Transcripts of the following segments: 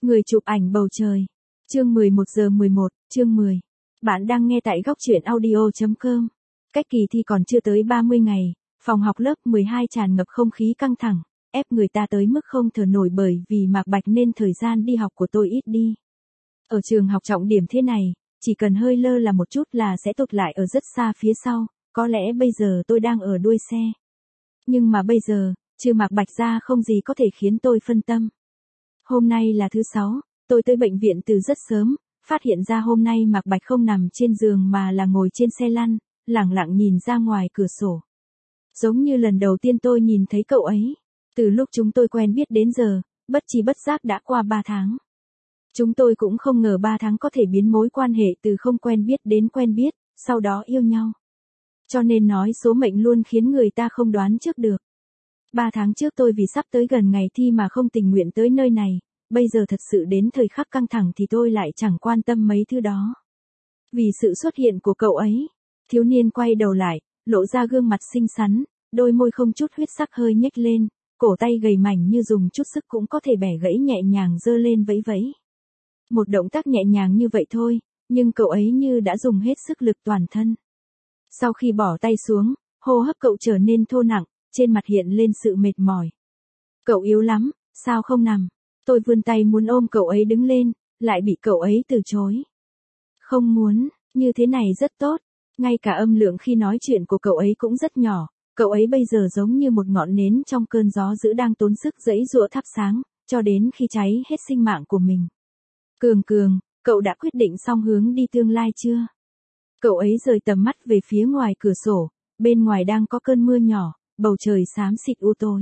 Người chụp ảnh bầu trời. Chương 11:11, chương 10. Bạn đang nghe tại góc truyện audio.com. Cách kỳ thi còn chưa tới 30 ngày, phòng học lớp 12 tràn ngập không khí căng thẳng, ép người ta tới mức không thở nổi bởi vì Mạc Bạch nên thời gian đi học của tôi ít đi. Ở trường học trọng điểm thế này, chỉ cần hơi lơ là một chút là sẽ tụt lại ở rất xa phía sau, có lẽ bây giờ tôi đang ở đuôi xe. Nhưng mà bây giờ, trừ Mạc Bạch ra không gì có thể khiến tôi phân tâm. Hôm nay là thứ 6, tôi tới bệnh viện từ rất sớm, phát hiện ra hôm nay Mạc Bạch không nằm trên giường mà là ngồi trên xe lăn, lẳng lặng nhìn ra ngoài cửa sổ. Giống như lần đầu tiên tôi nhìn thấy cậu ấy, từ lúc chúng tôi quen biết đến giờ, bất chi bất giác đã qua 3 tháng. Chúng tôi cũng không ngờ 3 tháng có thể biến mối quan hệ từ không quen biết đến quen biết, sau đó yêu nhau. Cho nên nói số mệnh luôn khiến người ta không đoán trước được. 3 tháng trước tôi vì sắp tới gần ngày thi mà không tình nguyện tới nơi này, bây giờ thật sự đến thời khắc căng thẳng thì tôi lại chẳng quan tâm mấy thứ đó. Vì sự xuất hiện của cậu ấy, thiếu niên quay đầu lại, lộ ra gương mặt xinh xắn, đôi môi không chút huyết sắc hơi nhếch lên, cổ tay gầy mảnh như dùng chút sức cũng có thể bẻ gãy nhẹ nhàng giơ lên vẫy vẫy. Một động tác nhẹ nhàng như vậy thôi, nhưng cậu ấy như đã dùng hết sức lực toàn thân. Sau khi bỏ tay xuống, hô hấp cậu trở nên thô nặng, trên mặt hiện lên sự mệt mỏi. Cậu yếu lắm, sao không nằm? Tôi vươn tay muốn ôm cậu ấy đứng lên, lại bị cậu ấy từ chối. Không muốn, như thế này rất tốt. Ngay cả âm lượng khi nói chuyện của cậu ấy cũng rất nhỏ, cậu ấy bây giờ giống như một ngọn nến trong cơn gió dữ đang tốn sức giãy giụa thắp sáng, cho đến khi cháy hết sinh mạng của mình. Cường, cậu đã quyết định xong hướng đi tương lai chưa? Cậu ấy rời tầm mắt về phía ngoài cửa sổ, bên ngoài đang có cơn mưa nhỏ, bầu trời xám xịt u tối.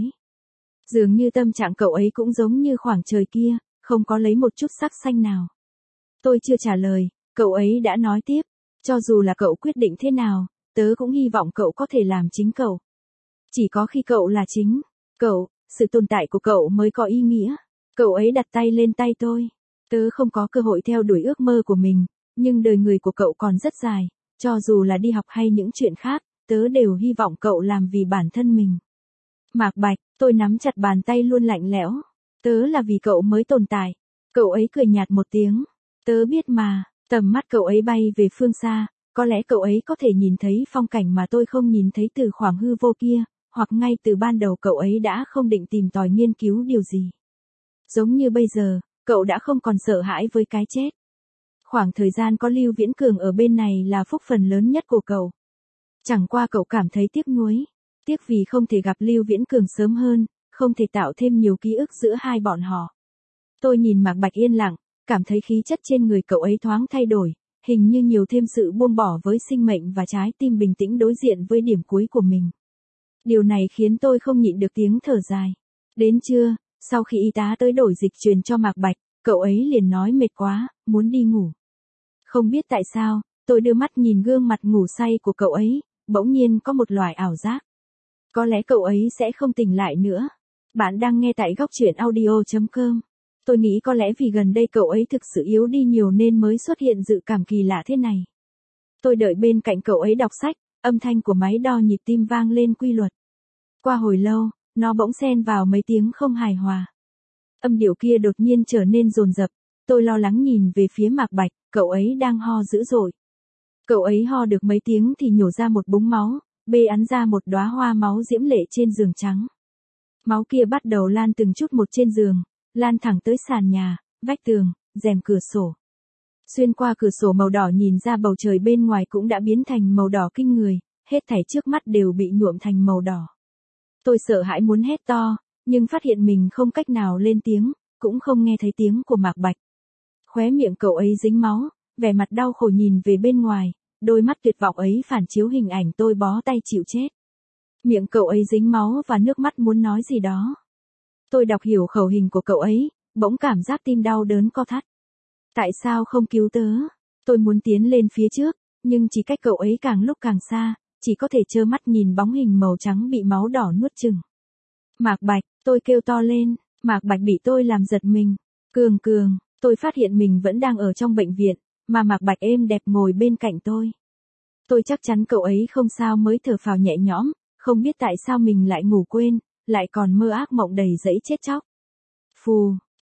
Dường như tâm trạng cậu ấy cũng giống như khoảng trời kia, không có lấy một chút sắc xanh nào. Tôi chưa trả lời, cậu ấy đã nói tiếp, cho dù là cậu quyết định thế nào, tớ cũng hy vọng cậu có thể làm chính cậu. Chỉ có khi cậu là chính, cậu, sự tồn tại của cậu mới có ý nghĩa. Cậu ấy đặt tay lên tay tôi. Tớ không có cơ hội theo đuổi ước mơ của mình, nhưng đời người của cậu còn rất dài, cho dù là đi học hay những chuyện khác, tớ đều hy vọng cậu làm vì bản thân mình. Mạc Bạch, tôi nắm chặt bàn tay luôn lạnh lẽo. Tớ là vì cậu mới tồn tại. Cậu ấy cười nhạt một tiếng. Tớ biết mà, tầm mắt cậu ấy bay về phương xa, có lẽ cậu ấy có thể nhìn thấy phong cảnh mà tôi không nhìn thấy từ khoảng hư vô kia, hoặc ngay từ ban đầu cậu ấy đã không định tìm tòi nghiên cứu điều gì. Giống như bây giờ, cậu đã không còn sợ hãi với cái chết. Khoảng thời gian có Lưu Viễn Cường ở bên này là phúc phần lớn nhất của cậu. Chẳng qua cậu cảm thấy tiếc nuối. Tiếc vì không thể gặp Lưu Viễn Cường sớm hơn, không thể tạo thêm nhiều ký ức giữa hai bọn họ. Tôi nhìn Mạc Bạch yên lặng, cảm thấy khí chất trên người cậu ấy thoáng thay đổi, hình như nhiều thêm sự buông bỏ với sinh mệnh và trái tim bình tĩnh đối diện với điểm cuối của mình. Điều này khiến tôi không nhịn được tiếng thở dài. Đến trưa, sau khi y tá tới đổi dịch truyền cho Mạc Bạch, cậu ấy liền nói mệt quá, muốn đi ngủ. Không biết tại sao, tôi đưa mắt nhìn gương mặt ngủ say của cậu ấy, bỗng nhiên có một loại ảo giác. Có lẽ cậu ấy sẽ không tỉnh lại nữa. Bạn đang nghe tại góc truyện audio.com. Tôi nghĩ có lẽ vì gần đây cậu ấy thực sự yếu đi nhiều nên mới xuất hiện dự cảm kỳ lạ thế này. Tôi đợi bên cạnh cậu ấy đọc sách, âm thanh của máy đo nhịp tim vang lên quy luật. Qua hồi lâu, nó bỗng xen vào mấy tiếng không hài hòa. Âm điệu kia đột nhiên trở nên dồn dập. Tôi lo lắng nhìn về phía Mạc Bạch, cậu ấy đang ho dữ dội. Cậu ấy ho được mấy tiếng thì nhổ ra một búng máu, bê ắn ra một đóa hoa máu diễm lệ trên giường trắng. Máu kia bắt đầu lan từng chút một trên giường, lan thẳng tới sàn nhà, vách tường, rèm cửa sổ. Xuyên qua cửa sổ màu đỏ nhìn ra bầu trời bên ngoài cũng đã biến thành màu đỏ kinh người, hết thảy trước mắt đều bị nhuộm thành màu đỏ. Tôi sợ hãi muốn hét to, nhưng phát hiện mình không cách nào lên tiếng, cũng không nghe thấy tiếng của Mạc Bạch. Khóe miệng cậu ấy dính máu, vẻ mặt đau khổ nhìn về bên ngoài, đôi mắt tuyệt vọng ấy phản chiếu hình ảnh tôi bó tay chịu chết. Miệng cậu ấy dính máu và nước mắt muốn nói gì đó. Tôi đọc hiểu khẩu hình của cậu ấy, bỗng cảm giác tim đau đớn co thắt. Tại sao không cứu tớ? Tôi muốn tiến lên phía trước, nhưng chỉ cách cậu ấy càng lúc càng xa, chỉ có thể trơ mắt nhìn bóng hình màu trắng bị máu đỏ nuốt chửng. Mạc Bạch, tôi kêu to lên, Mạc Bạch bị tôi làm giật mình. Cường, tôi phát hiện mình vẫn đang ở trong bệnh viện, mà Mạc Bạch êm đẹp ngồi bên cạnh tôi. Tôi chắc chắn cậu ấy không sao mới thở phào nhẹ nhõm, không biết tại sao mình lại ngủ quên, lại còn mơ ác mộng đầy dẫy chết chóc. Phù,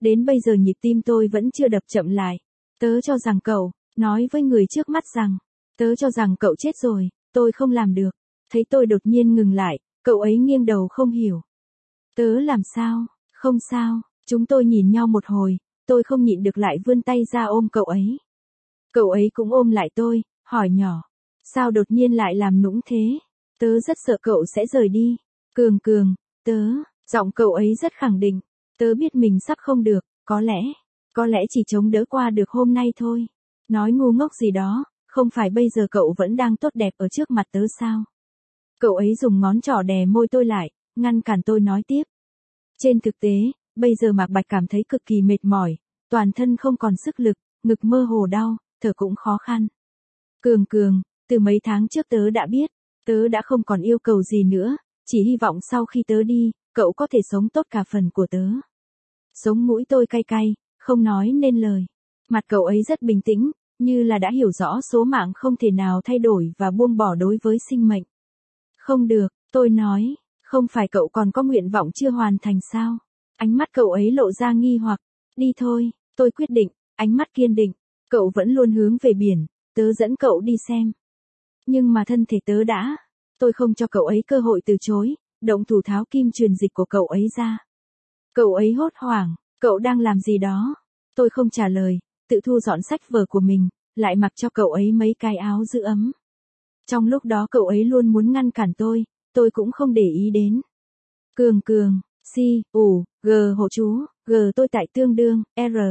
Đến bây giờ nhịp tim tôi vẫn chưa đập chậm lại. Tớ cho rằng cậu, nói với người trước mắt rằng, tớ cho rằng cậu chết rồi, tôi không làm được. Thấy tôi đột nhiên ngừng lại, cậu ấy nghiêng đầu không hiểu. Tớ làm sao, không sao, chúng tôi nhìn nhau một hồi, tôi không nhịn được lại vươn tay ra ôm cậu ấy. Cậu ấy cũng ôm lại tôi, hỏi nhỏ, sao đột nhiên lại làm nũng thế? Tớ rất sợ cậu sẽ rời đi. Cường cường, giọng cậu ấy rất khẳng định. Tớ biết mình sắp không được, có lẽ chỉ chống đỡ qua được hôm nay thôi. Nói ngu ngốc gì đó, không phải bây giờ cậu vẫn đang tốt đẹp ở trước mặt tớ sao? Cậu ấy dùng ngón trỏ đè môi tôi lại, ngăn cản tôi nói tiếp. Trên thực tế, bây giờ Mạc Bạch cảm thấy cực kỳ mệt mỏi, toàn thân không còn sức lực, ngực mơ hồ đau, thở cũng khó khăn. Cường, từ mấy tháng trước tớ đã biết, tớ đã không còn yêu cầu gì nữa, chỉ hy vọng sau khi tớ đi, cậu có thể sống tốt cả phần của tớ. Sống mũi tôi cay cay, không nói nên lời. Mặt cậu ấy rất bình tĩnh, như là đã hiểu rõ số mạng không thể nào thay đổi và buông bỏ đối với sinh mệnh. Không được, tôi nói, không phải cậu còn có nguyện vọng chưa hoàn thành sao? Ánh mắt cậu ấy lộ ra nghi hoặc. Đi thôi, tôi quyết định, ánh mắt kiên định. Cậu vẫn luôn hướng về biển, tớ dẫn cậu đi xem. Nhưng mà thân thể tớ đã. Tôi không cho cậu ấy cơ hội từ chối, động thủ tháo kim truyền dịch của cậu ấy ra. Cậu ấy hốt hoảng, cậu đang làm gì đó? Tôi không trả lời, tự thu dọn sách vở của mình, lại mặc cho cậu ấy mấy cái áo giữ ấm. Trong lúc đó cậu ấy luôn muốn ngăn cản tôi cũng không để ý đến. Cường, si, g hộ chú, g tôi tại tương đương,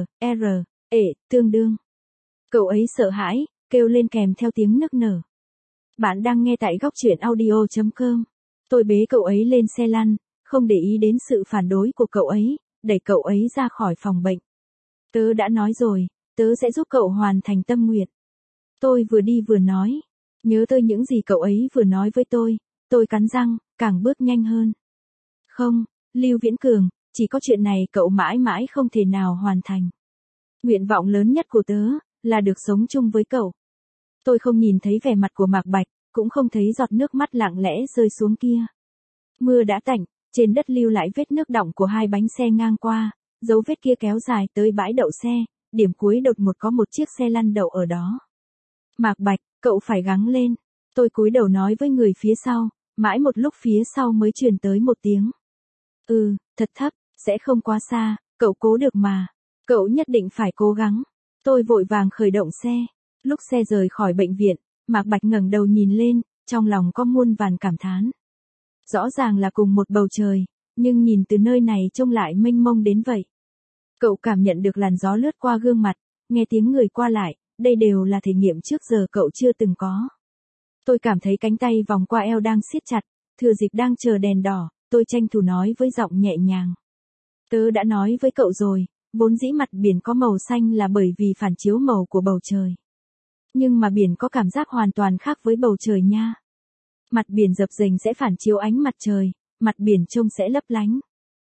tương đương. Cậu ấy sợ hãi, kêu lên kèm theo tiếng nức nở. Bạn đang nghe tại góc truyện audio.com. Tôi bế cậu ấy lên xe lăn, không để ý đến sự phản đối của cậu ấy, đẩy cậu ấy ra khỏi phòng bệnh. Tớ đã nói rồi, tớ sẽ giúp cậu hoàn thành tâm nguyện. Tôi vừa đi vừa nói. Nhớ tới những gì cậu ấy vừa nói với tôi cắn răng, càng bước nhanh hơn. Không, Lưu Viễn Cường, chỉ có chuyện này cậu mãi mãi không thể nào hoàn thành. Nguyện vọng lớn nhất của tớ, là được sống chung với cậu. Tôi không nhìn thấy vẻ mặt của Mạc Bạch, cũng không thấy giọt nước mắt lặng lẽ rơi xuống kia. Mưa đã tạnh, trên đất lưu lại vết nước đọng của hai bánh xe ngang qua, dấu vết kia kéo dài tới bãi đậu xe, điểm cuối đột ngột có một chiếc xe lăn đậu ở đó. Mạc Bạch, cậu phải gắng lên. Tôi cúi đầu nói với người phía sau, mãi một lúc phía sau mới truyền tới một tiếng. Thật thấp, sẽ không quá xa, cậu cố được mà. Cậu nhất định phải cố gắng. Tôi vội vàng khởi động xe. Lúc xe rời khỏi bệnh viện, Mạc Bạch ngẩng đầu nhìn lên, trong lòng có muôn vàn cảm thán. Rõ ràng là cùng một bầu trời, nhưng nhìn từ nơi này trông lại mênh mông đến vậy. Cậu cảm nhận được làn gió lướt qua gương mặt, nghe tiếng người qua lại, đây đều là thể nghiệm trước giờ cậu chưa từng có. Tôi cảm thấy cánh tay vòng qua eo đang siết chặt, thừa dịp đang chờ đèn đỏ, tôi tranh thủ nói với giọng nhẹ nhàng. Tớ đã nói với cậu rồi, vốn dĩ mặt biển có màu xanh là bởi vì phản chiếu màu của bầu trời. Nhưng mà biển có cảm giác hoàn toàn khác với bầu trời nha. Mặt biển dập dềnh sẽ phản chiếu ánh mặt trời, mặt biển trông sẽ lấp lánh.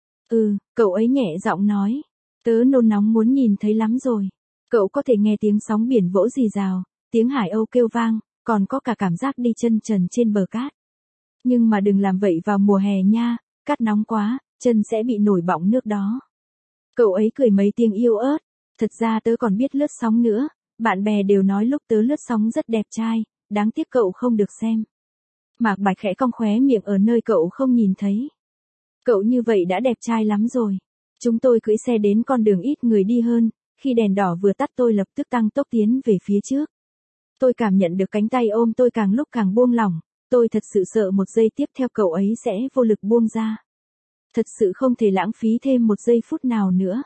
Cậu ấy nhẹ giọng nói. Tớ nôn nóng muốn nhìn thấy lắm rồi. Cậu có thể nghe tiếng sóng biển vỗ rì rào, tiếng hải âu kêu vang, còn có cả cảm giác đi chân trần trên bờ cát. Nhưng mà đừng làm vậy vào mùa hè nha, cát nóng quá, chân sẽ bị nổi bọng nước đó. Cậu ấy cười mấy tiếng yêu ớt. Thật ra tớ còn biết lướt sóng nữa, bạn bè đều nói lúc tớ lướt sóng rất đẹp trai, đáng tiếc cậu không được xem. Mạc Bạch khẽ cong khóe miệng ở nơi cậu không nhìn thấy. Cậu như vậy đã đẹp trai lắm rồi. Chúng tôi cưỡi xe đến con đường ít người đi hơn, khi đèn đỏ vừa tắt tôi lập tức tăng tốc tiến về phía trước. Tôi cảm nhận được cánh tay ôm tôi càng lúc càng buông lỏng, tôi thật sự sợ một giây tiếp theo cậu ấy sẽ vô lực buông ra. Thật sự không thể lãng phí thêm một giây phút nào nữa.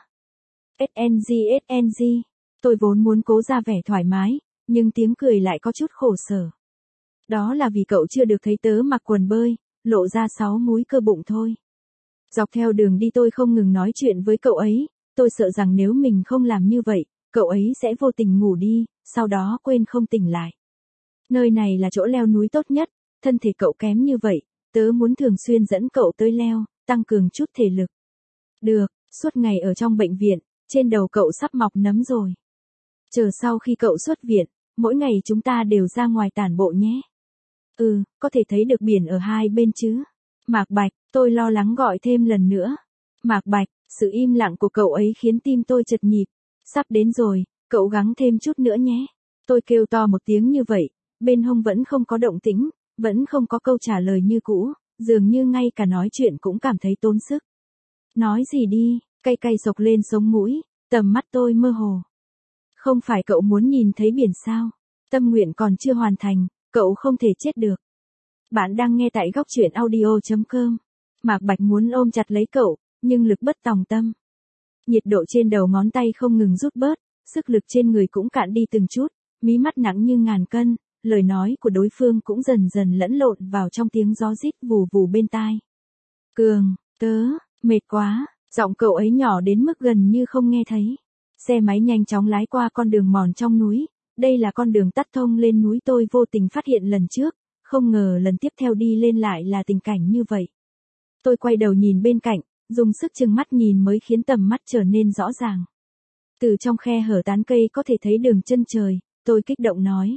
SNG. Tôi vốn muốn cố ra vẻ thoải mái, nhưng tiếng cười lại có chút khổ sở. Đó là vì cậu chưa được thấy tớ mặc quần bơi, lộ ra 6 múi cơ bụng thôi. Dọc theo đường đi tôi không ngừng nói chuyện với cậu ấy, tôi sợ rằng nếu mình không làm như vậy, cậu ấy sẽ vô tình ngủ đi, sau đó quên không tỉnh lại. Nơi này là chỗ leo núi tốt nhất, thân thể cậu kém như vậy, tớ muốn thường xuyên dẫn cậu tới leo, tăng cường chút thể lực. Được, suốt ngày ở trong bệnh viện, trên đầu cậu sắp mọc nấm rồi. Chờ sau khi cậu xuất viện, mỗi ngày chúng ta đều ra ngoài tản bộ nhé. Có thể thấy được biển ở hai bên chứ? Mạc Bạch, tôi lo lắng gọi thêm lần nữa. Mạc Bạch, Sự im lặng của cậu ấy khiến tim tôi chật nhịp. Sắp đến rồi, cậu gắng thêm chút nữa nhé. Tôi kêu to một tiếng như vậy, bên hông vẫn không có động tĩnh, vẫn không có câu trả lời như cũ, dường như ngay cả nói chuyện cũng cảm thấy tốn sức. Nói gì đi, cay cay sộc lên sống mũi, tầm mắt tôi mơ hồ. Không phải cậu muốn nhìn thấy biển sao? Tâm nguyện còn chưa hoàn thành, cậu không thể chết được. Bạn đang nghe tại góc truyện audio.com. Mạc Bạch muốn ôm chặt lấy cậu, nhưng lực bất tòng tâm. Nhiệt độ trên đầu ngón tay không ngừng rút bớt, sức lực trên người cũng cạn đi từng chút, mí mắt nặng như ngàn cân, lời nói của đối phương cũng dần dần lẫn lộn vào trong tiếng gió rít vù vù bên tai. Cường, tớ, mệt quá, giọng cậu ấy nhỏ đến mức gần như không nghe thấy. Xe máy nhanh chóng lái qua con đường mòn trong núi, đây là con đường tắt thông lên núi tôi vô tình phát hiện lần trước, không ngờ lần tiếp theo đi lên lại là tình cảnh như vậy. Tôi quay đầu nhìn bên cạnh, dùng sức chừng mắt nhìn mới khiến tầm mắt trở nên rõ ràng. Từ trong khe hở tán cây có thể thấy đường chân trời, tôi kích động nói.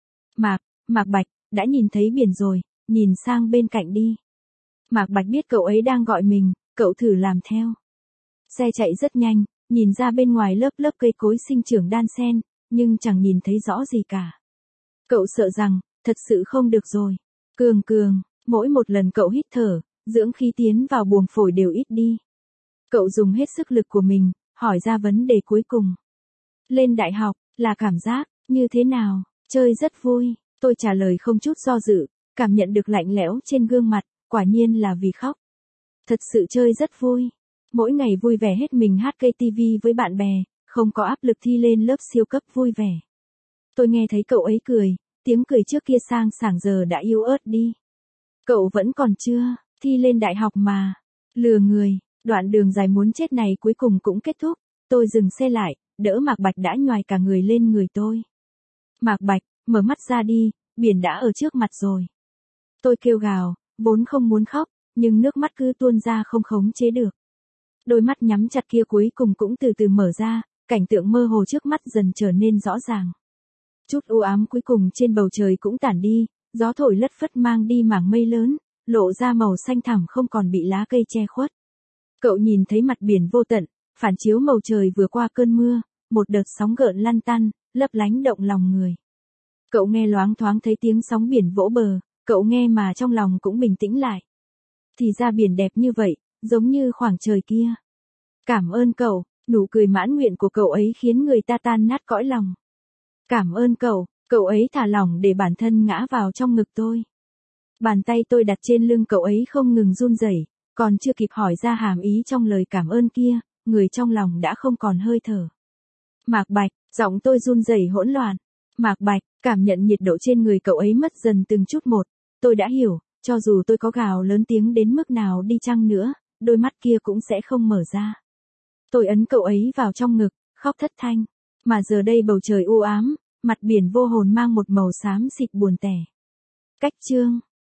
Mạc Bạch, đã nhìn thấy biển rồi, nhìn sang bên cạnh đi. Mạc Bạch biết cậu ấy đang gọi mình, cậu thử làm theo. Xe chạy rất nhanh, nhìn ra bên ngoài lớp lớp cây cối sinh trưởng đan xen, nhưng chẳng nhìn thấy rõ gì cả. Cậu sợ rằng, thật sự không được rồi. Cường, mỗi một lần cậu hít thở, dưỡng khí tiến vào buồng phổi đều ít đi. Cậu dùng hết sức lực của mình, hỏi ra vấn đề cuối cùng. Lên đại học, là cảm giác, như thế nào? Chơi rất vui, tôi trả lời không chút do dự, cảm nhận được lạnh lẽo trên gương mặt, quả nhiên là vì khóc. Thật sự chơi rất vui. Mỗi ngày vui vẻ hết mình hát cây tivi với bạn bè, không có áp lực thi lên lớp siêu cấp vui vẻ. Tôi nghe thấy cậu ấy cười, tiếng cười trước kia sang sảng giờ đã yếu ớt đi. Cậu vẫn còn chưa, thi lên đại học mà. Lừa người, đoạn đường dài muốn chết này cuối cùng cũng kết thúc. Tôi dừng xe lại, đỡ Mạc Bạch đã nhoài cả người lên người tôi. Mạc Bạch, mở mắt ra đi, biển đã ở trước mặt rồi. Tôi kêu gào, vốn không muốn khóc, nhưng nước mắt cứ tuôn ra không khống chế được. Đôi mắt nhắm chặt kia cuối cùng cũng từ từ mở ra, cảnh tượng mơ hồ trước mắt dần trở nên rõ ràng. Chút u ám cuối cùng trên bầu trời cũng tản đi, gió thổi lất phất mang đi mảng mây lớn, lộ ra màu xanh thẳm không còn bị lá cây che khuất. Cậu nhìn thấy mặt biển vô tận, phản chiếu màu trời vừa qua cơn mưa, một đợt sóng gợn lăn tăn, lấp lánh động lòng người. Cậu nghe loáng thoáng thấy tiếng sóng biển vỗ bờ, cậu nghe mà trong lòng cũng bình tĩnh lại. Thì ra biển đẹp như vậy, giống như khoảng trời kia. Cảm ơn cậu, nụ cười mãn nguyện của cậu ấy khiến người ta tan nát cõi lòng. Cảm ơn cậu, cậu ấy thả lỏng để bản thân ngã vào trong ngực tôi. Bàn tay tôi đặt trên lưng cậu ấy không ngừng run rẩy, còn chưa kịp hỏi ra hàm ý trong lời cảm ơn kia, người trong lòng đã không còn hơi thở. Mạc Bạch, giọng tôi run rẩy hỗn loạn. Mạc Bạch, cảm nhận nhiệt độ trên người cậu ấy mất dần từng chút một, tôi đã hiểu, cho dù tôi có gào lớn tiếng đến mức nào đi chăng nữa, đôi mắt kia cũng sẽ không mở ra. Tôi ấn cậu ấy vào trong ngực, khóc thất thanh, mà giờ đây bầu trời u ám, mặt biển vô hồn mang một màu xám xịt buồn tẻ. Cách chương